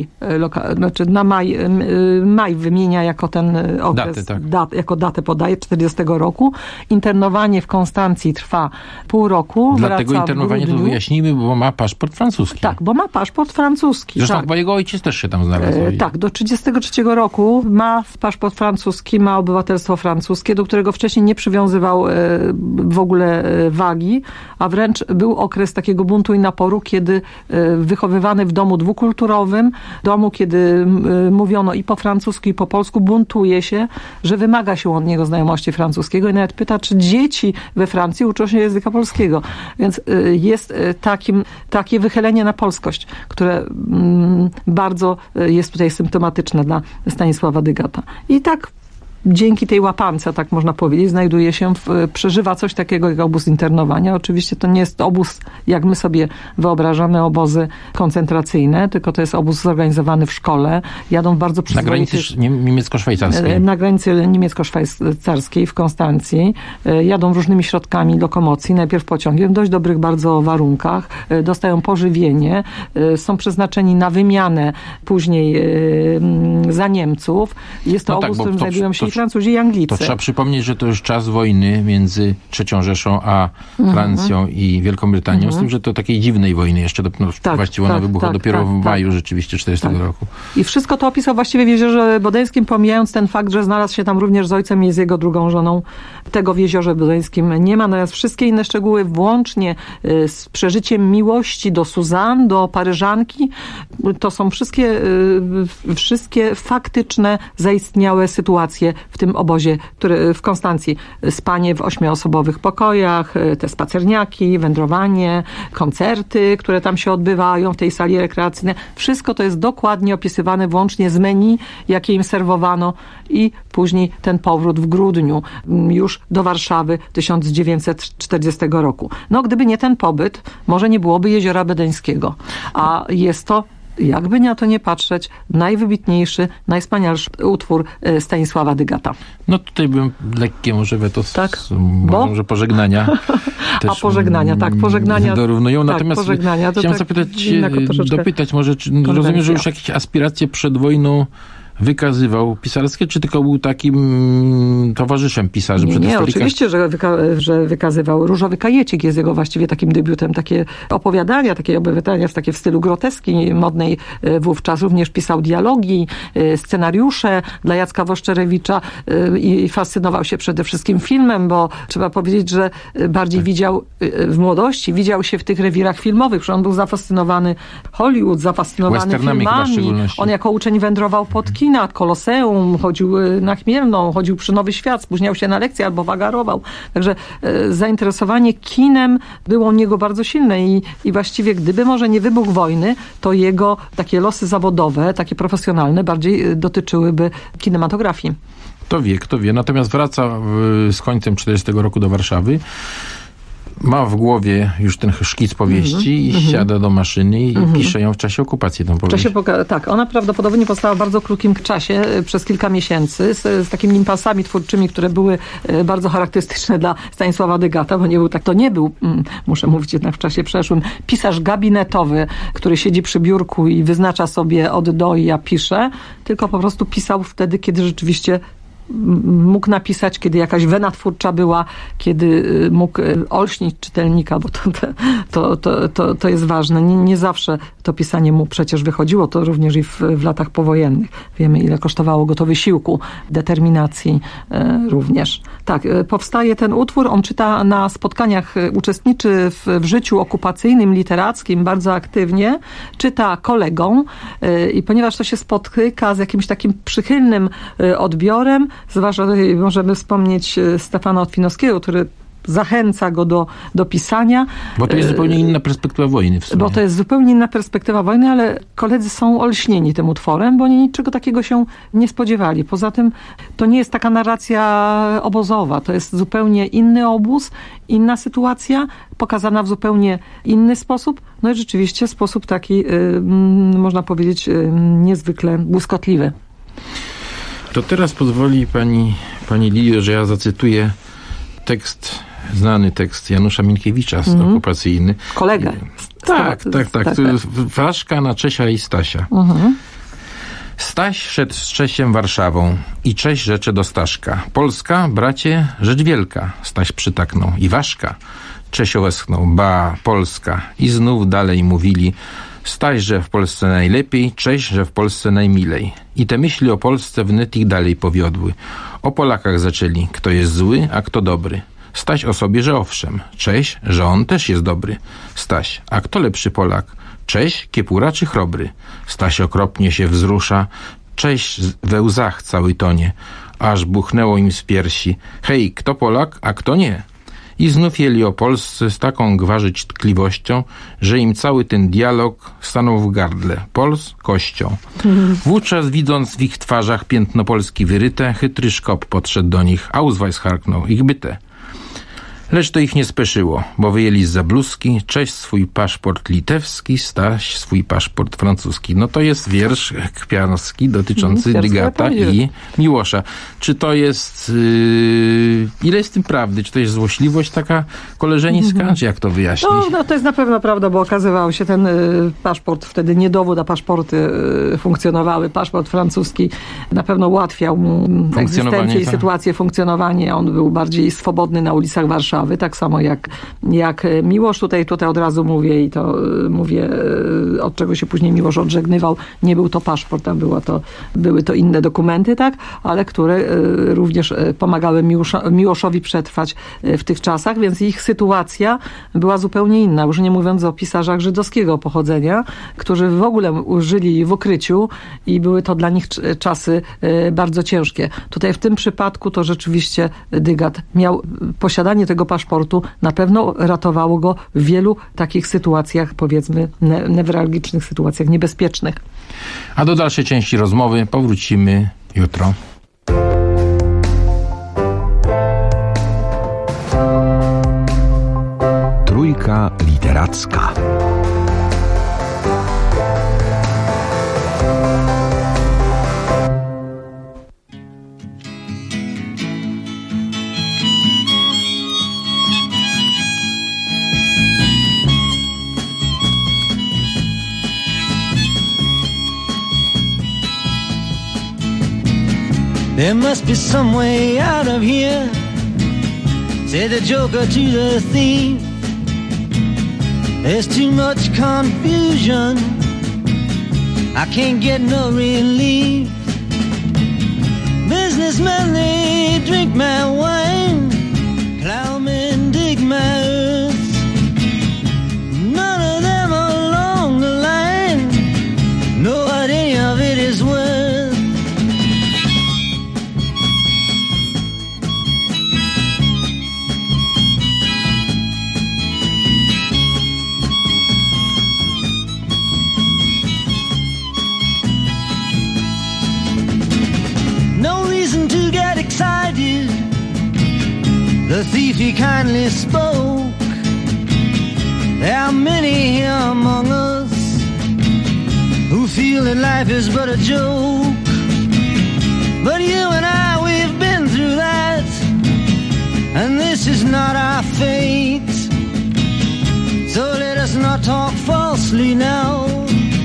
maj wymienia jako ten okres, jako datę podaje 40 roku. Internowanie w Konstancji trwa pół roku. Dlatego internowanie to wyjaśnijmy, bo ma paszport francuski. Tak, bo ma paszport francuski. Zresztą chyba jego ojciec też się tam znalazł. Tak, do 33 roku ma paszport francuski, ma obywatelstwo francuskie, do którego wcześniej nie przywiązywał w ogóle wagi, a wręcz był okres takiego buntu i naporu, kiedy wychowywany w domu dwukulturowym, domu, kiedy mówiono i po francusku, i po polsku, buntuje się, że wymaga się od niego znajomości francuskiego i nawet pyta, czy dzieci we Francji uczą się języka polskiego. Więc jest takie wychylenie na polskość, które bardzo jest tutaj symptomatyczne dla Stanisława Dygata. I tak dzięki tej łapance, tak można powiedzieć, przeżywa coś takiego jak obóz internowania. Oczywiście to nie jest obóz, jak my sobie wyobrażamy, obozy koncentracyjne, tylko to jest obóz zorganizowany w szkole. Jadą w bardzo przyzwoitych... Na granicy niemiecko-szwajcarskiej. Na granicy niemiecko-szwajcarskiej w Konstancji. Jadą różnymi środkami lokomocji. Najpierw pociągiem, w dość dobrych bardzo warunkach. Dostają pożywienie. Są przeznaczeni na wymianę później za Niemców. Jest to obóz, w którym znajdują się Francuzi i Anglicy. To trzeba przypomnieć, że to już czas wojny między III Rzeszą a Francją i Wielką Brytanią, z tym, że to takiej dziwnej wojny jeszcze, właściwie ona wybuchła dopiero w maju rzeczywiście 40 roku. I wszystko to opisał właściwie w Jeziorze Bodeńskim, pomijając ten fakt, że znalazł się tam również z ojcem i z jego drugą żoną. Tego w Jeziorze Bodeńskim nie ma, natomiast wszystkie inne szczegóły, włącznie z przeżyciem miłości do Suzanne, do Paryżanki, to są wszystkie faktyczne, zaistniałe sytuacje w tym obozie, w Konstancji. Spanie w 8-osobowych pokojach, te spacerniaki, wędrowanie, koncerty, które tam się odbywają w tej sali rekreacyjnej. Wszystko to jest dokładnie opisywane, włącznie z menu, jakie im serwowano, i później ten powrót w grudniu już do Warszawy 1940 roku. Gdyby nie ten pobyt, może nie byłoby Jeziora Bodeńskiego. A jest to, jakby na to nie patrzeć, najwybitniejszy, najwspanialszy utwór Stanisława Dygata. Tutaj bym lekkie może weto, może pożegnania. A pożegnania, pożegnania dorównują. Tak, natomiast pożegnania, chciałem dopytać, może rozumiem, że już jakieś aspiracje przed wojną wykazywał pisarskie, czy tylko był takim towarzyszem pisarzy? Nie, oczywiście, że wykazywał. Różowy kajecik jest jego właściwie takim debiutem. Takie opowiadania, takie w stylu groteski modnej wówczas. Również pisał dialogi, scenariusze dla Jacka Woszczerewicza i fascynował się przede wszystkim filmem, bo trzeba powiedzieć, że bardziej w młodości widział się w tych rewirach filmowych, że on był zafascynowany Hollywood, zafascynowany filmami. On jako uczeń wędrował pod kina, Koloseum, chodził na Chmielną, chodził przy Nowy Świat, spóźniał się na lekcje albo wagarował. Także zainteresowanie kinem było u niego bardzo silne i właściwie gdyby może nie wybuch wojny, to jego takie losy zawodowe, takie profesjonalne bardziej dotyczyłyby kinematografii. Kto wie. Natomiast wraca z końcem 40 roku do Warszawy. Ma w głowie już ten szkic powieści i siada do maszyny i pisze ją w czasie okupacji, tą powieść. Tak, ona prawdopodobnie powstała w bardzo krótkim czasie, przez kilka miesięcy, z takimi impulsami twórczymi, które były bardzo charakterystyczne dla Stanisława Dygata, bo nie był, muszę mówić jednak w czasie przeszłym, pisarz gabinetowy, który siedzi przy biurku i wyznacza sobie od do i ja piszę, tylko po prostu pisał wtedy, kiedy rzeczywiście mógł napisać, kiedy jakaś wena twórcza była, kiedy mógł olśnić czytelnika, bo to jest ważne. Nie zawsze to pisanie mu przecież wychodziło, to również i w latach powojennych. Wiemy, ile kosztowało go to wysiłku, determinacji również. Tak, powstaje ten utwór, on czyta na spotkaniach, uczestniczy w życiu okupacyjnym, literackim bardzo aktywnie, czyta kolegom i ponieważ to się spotyka z jakimś takim przychylnym odbiorem, zwłaszcza możemy wspomnieć Stefana Otwinowskiego, który zachęca go do pisania. Bo to jest zupełnie inna perspektywa wojny w sumie. Bo to jest zupełnie inna perspektywa wojny, ale koledzy są olśnieni tym utworem, bo oni niczego takiego się nie spodziewali. Poza tym to nie jest taka narracja obozowa, to jest zupełnie inny obóz, inna sytuacja, pokazana w zupełnie inny sposób. No i rzeczywiście sposób taki, można powiedzieć, niezwykle błyskotliwy. To teraz pozwoli pani Lilio, że ja zacytuję znany tekst Janusza Minkiewicza, okupacyjny. Kolegę. Tak. To jest Ważka na Czesia i Stasia. Staś szedł z Czesiem Warszawą i Cześ rzecze do Staszka. Polska, bracie, rzecz wielka. Staś przytaknął. I Ważka. Czesio westchnął. Ba, Polska. I znów dalej mówili. Staś, że w Polsce najlepiej, Cześć, że w Polsce najmilej. I te myśli o Polsce wnet ich dalej powiodły. O Polakach zaczęli, kto jest zły, a kto dobry. Staś o sobie, że owszem. Cześć, że on też jest dobry. Staś, a kto lepszy Polak? Cześć, kiepura czy chrobry? Staś okropnie się wzrusza. Cześć we łzach cały tonie. Aż buchnęło im z piersi. Hej, kto Polak, a kto nie? I znów jęli o Polsce z taką gwarzyć tkliwością, że im cały ten dialog stanął w gardle. Pols kością. Wówczas widząc w ich twarzach piętno Polski wyryte, chytry Szkop podszedł do nich, Ausweis harknął, ich byte. Lecz to ich nie speszyło, bo wyjęli zza bluzki, Cześć swój paszport litewski, Staś swój paszport francuski. No to jest wiersz kpiarski dotyczący Drygata i Miłosza. Czy to jest... ile jest w tym prawdy? Czy to jest złośliwość taka koleżeńska? Czy jak to wyjaśnić? No to jest na pewno prawda, bo okazywał się ten paszport, wtedy nie dowód, a paszporty funkcjonowały. Paszport francuski na pewno ułatwiał mu egzystencję i sytuację, funkcjonowanie. On był bardziej swobodny na ulicach Warszawy. Tak samo jak Miłosz, tutaj od razu mówię i to mówię, od czego się później Miłosz odżegnywał. Nie był to paszport, tam były to inne dokumenty, tak, ale które również pomagały Miłoszowi przetrwać w tych czasach, więc ich sytuacja była zupełnie inna, już nie mówiąc o pisarzach żydowskiego pochodzenia, którzy w ogóle żyli w ukryciu i były to dla nich czasy bardzo ciężkie. Tutaj w tym przypadku to rzeczywiście Dygat miał posiadanie tego paszportu, na pewno ratowało go w wielu takich sytuacjach, powiedzmy, newralgicznych sytuacjach niebezpiecznych. A do dalszej części rozmowy powrócimy jutro. Trójka literacka. There must be some way out of here, said the joker to the thief. There's too much confusion, I can't get no relief. Businessmen, they drink my wine, plowmen dig my earth. None of them along the line know what any of it is worth. Excited, the thief he kindly spoke. There are many here among us who feel that life is but a joke. But you and I, we've been through that, and this is not our fate. So let us not talk falsely now,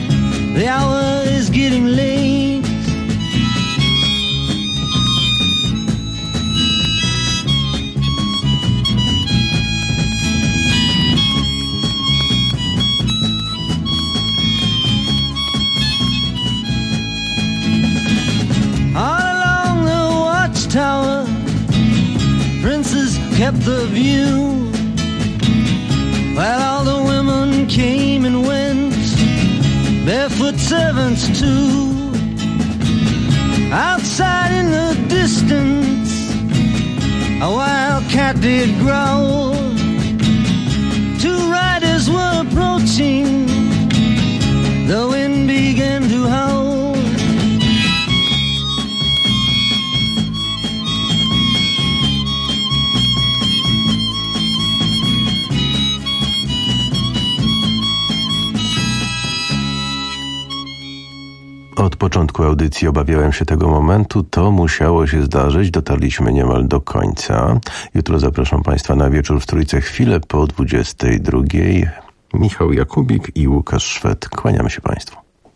the hour is getting late. kept the view, while all the women came and went, barefoot servants too. Outside in the distance, a wild cat did growl. Two riders were approaching, the wind began to howl. Od początku audycji obawiałem się tego momentu. To musiało się zdarzyć. Dotarliśmy niemal do końca. Jutro zapraszam Państwa na wieczór w Trójce chwilę po 22. Michał Jakubik i Łukasz Szwed. Kłaniamy się Państwu.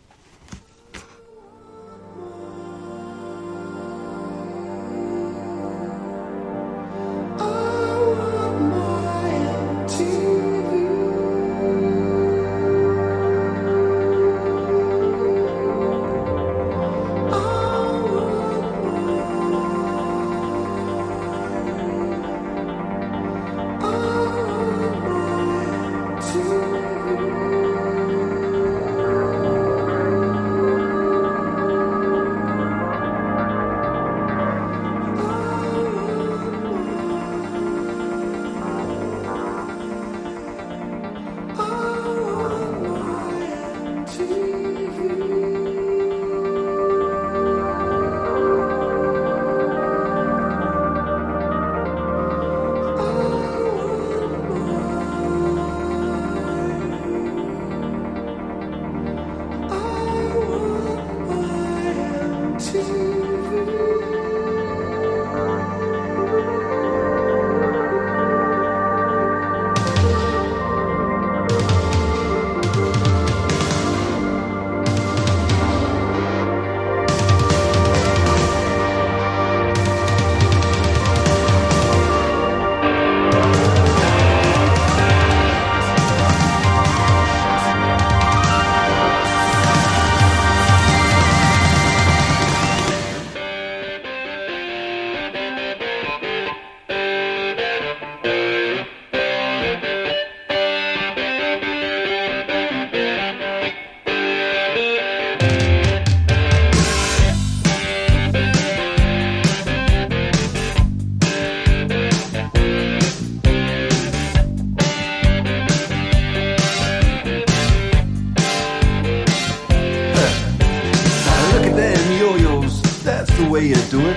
way you do it.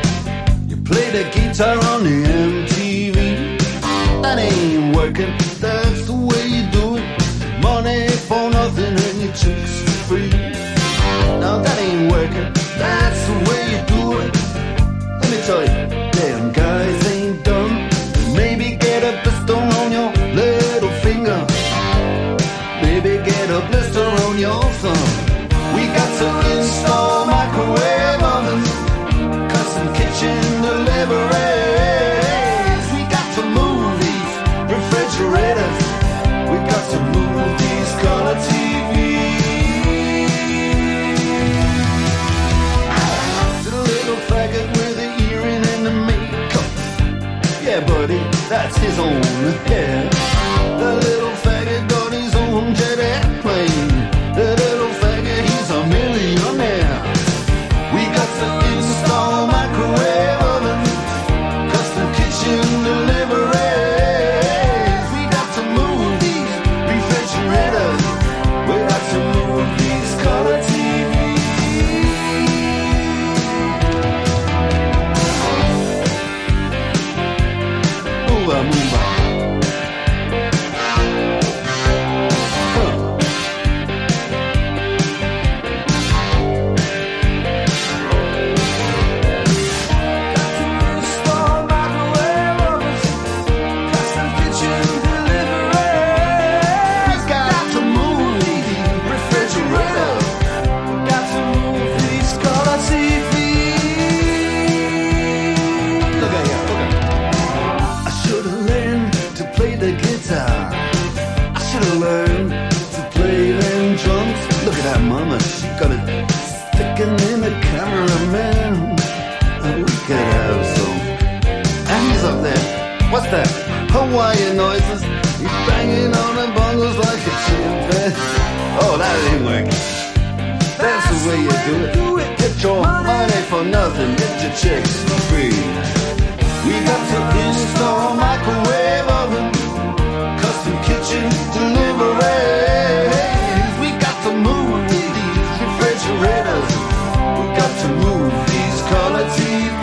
You play the guitar on the MTV. That ain't working, that's the way you do it. Money for nothing and your chicks for free. Now that ain't working, that's the way you do it. Let me tell you, damn guys ain't dumb. Maybe get a blister on your little finger. Maybe get a blister on your thumb. We got to install microwave ovens, custom kitchen deliveries. We got to move these refrigerators. We got to move these color TVs. The little faggot with the earring and the makeup. Yeah, buddy, that's his own hair. The little faggot got his own jet airplane. The little faggot, he's a millionaire. We got to install microwave oven, custom kitchen deliveries. We got to move these refrigerators. We got to move these color TVs. Move on, move on. that Hawaiian noises. He's banging on the bongos like a chimpanzee. Oh, that ain't working. That's the way you do it. Get your money for nothing, get your chicks for free. We got to install a microwave oven, custom kitchen deliveries. We got to move these refrigerators. We got to move these color TVs.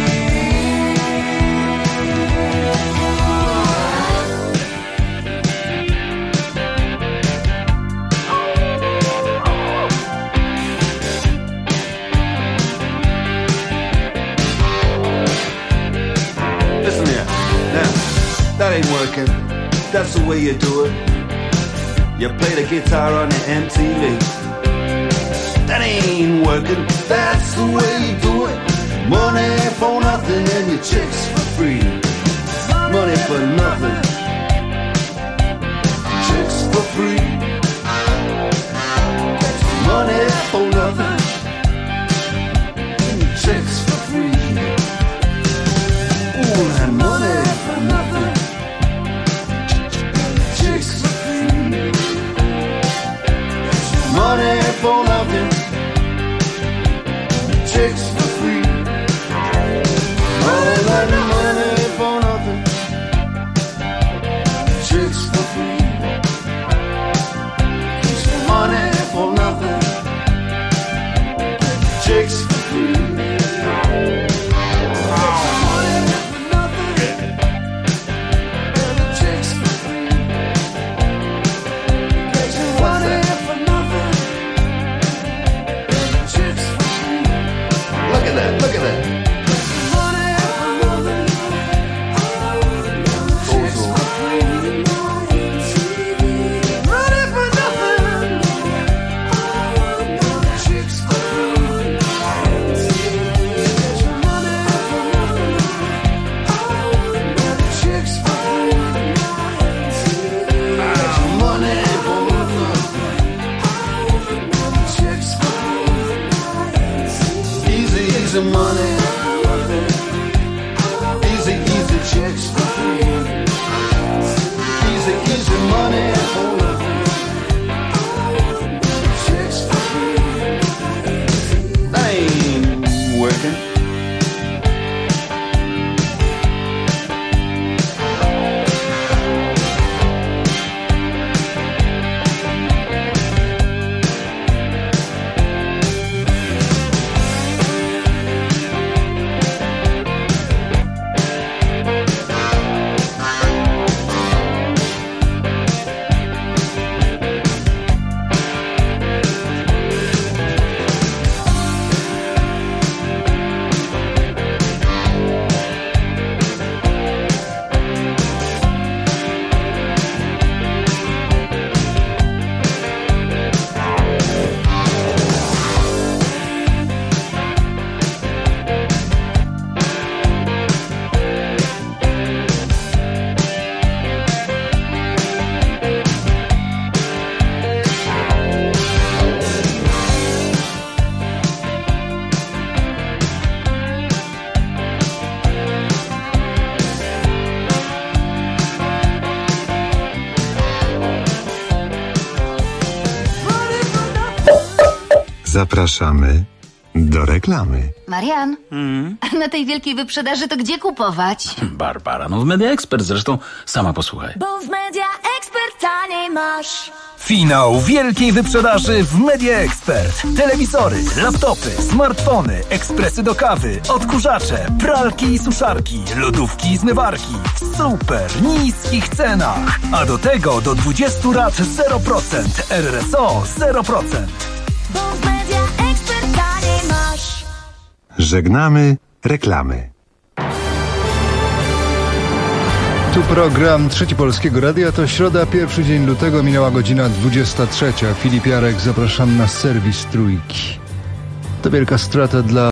Listen here, now, that ain't working. That's the way you do it. You play the guitar on the MTV. That ain't working. That's the way you do it. Money for nothing and your chicks for free. Money for nothing. Chicks for free. Money for nothing. Chicks for free. Ooh, and money for nothing. Chicks for free. Money for nothing. Chicks for free. All that money for nothing. Chicks for free. Money for nothing. Chicks for free. Look at that. Easy money, easy chicks for free. Easy money for nothing. Chicks for free. That ain't working. Zapraszamy do reklamy. Marian, a na tej wielkiej wyprzedaży to gdzie kupować? Barbara, no w Media Expert zresztą, sama posłuchaj. Bo w Media Expert taniej masz. Finał wielkiej wyprzedaży w Media Expert. Telewizory, laptopy, smartfony, ekspresy do kawy, odkurzacze, pralki i suszarki, lodówki i zmywarki w super niskich cenach. A do tego do 20 lat 0%, RRSO 0%. Bo w Media Expert taniej masz. Żegnamy reklamy. Tu program Trzeci Polskiego Radia. To środa, pierwszy dzień lutego, minęła godzina 23. Filip Jarek, zapraszam na serwis Trójki. To wielka strata dla